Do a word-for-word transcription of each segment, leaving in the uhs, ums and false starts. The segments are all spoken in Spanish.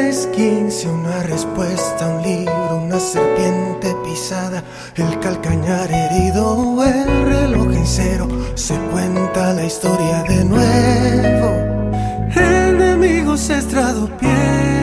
Tres quince, una respuesta, un libro, una serpiente pisada, el calcañar herido, el reloj en cero, se cuenta la historia de nuevo. Enemigos estrado pies,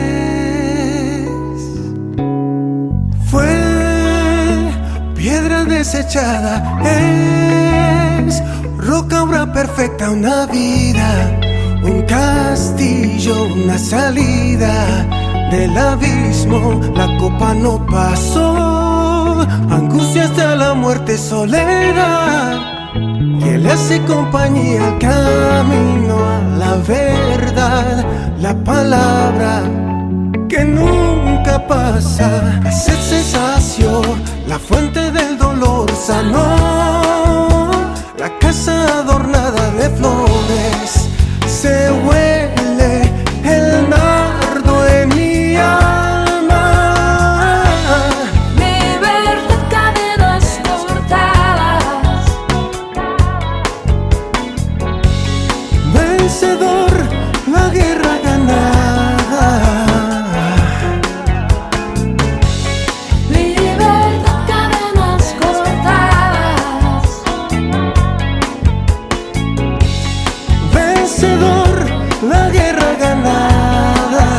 fue piedra desechada, es roca, obra perfecta, una vida, un castillo, una salida del abismo. La copa no pasó, angustia hasta la muerte, soledad, que le hace compañía al camino a la verdad. La palabra que nunca pasa, la sed se sació, la fuente del dolor sanó, la casa adornada de flores, se huele el nardo en mi alma. Libertad, cadenas cortadas, vencedor, la guerra ganada. libertad, cadenas cortadas, Vencedor, la guerra ganada.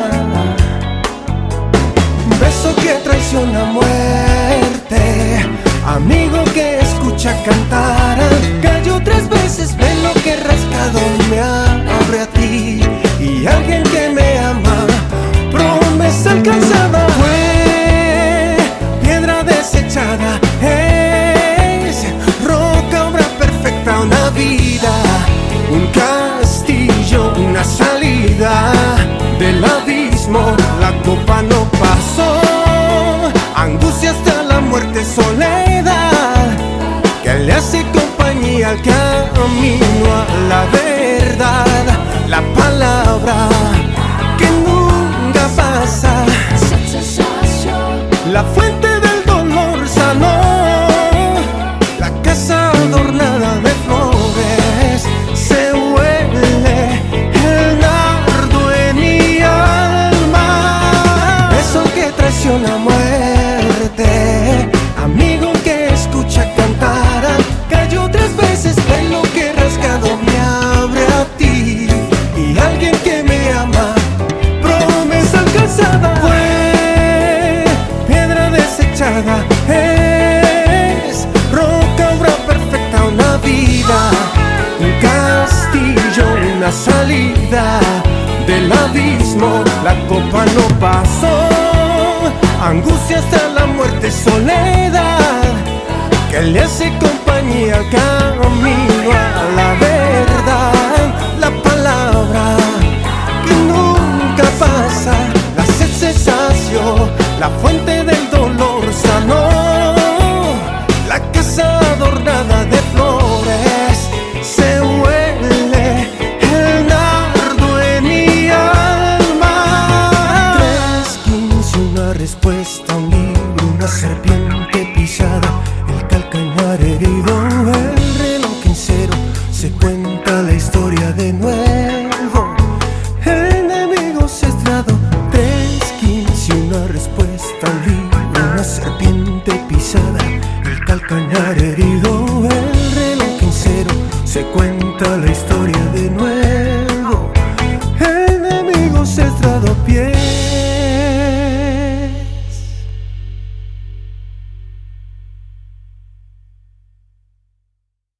Beso que traiciona muerte, amigo que escucha cantar, cayó tres veces, ve lo que rascado me abre a ti, y alguien que me ama, promesa alcanzada, fue piedra desechada, es roca, obra perfecta, una vida, un castillo, una salida del abismo. La copa no pasó, angustia hasta la muerte, soledad, que le hace compañía al camino a la verdad. La palabra que nunca pasa, la fuente del dolor sanó, la casa adornada de flores, se huele el nardo en mi alma. Beso que traiciona muerte, amigo que escucha cantar, cayó tres veces, ve lo que rascado me abre a ti, y alguien que me ama, promesa alcanzada, fue piedra desechada, es roca, obra perfecta, una vida, un castillo, una salida del abismo. La copa no pasó, angustia hasta la muerte, soledad, que le hace compañía al camino a la verdad. La palabra que nunca pasa, la sed se sació, la fuente del dolor sanó, la casa adornada de flores, se huele el nardo en mi alma. Tres quince, una respuesta, un libro, una serpiente pisada, el calcañar herido, el reloj en cero, se cuenta la historia de nuevo. Enemigos estrado, tres quince, una respuesta, un libro, una serpiente pisada, el calcañar herido, el reloj en cero, se cuenta la historia.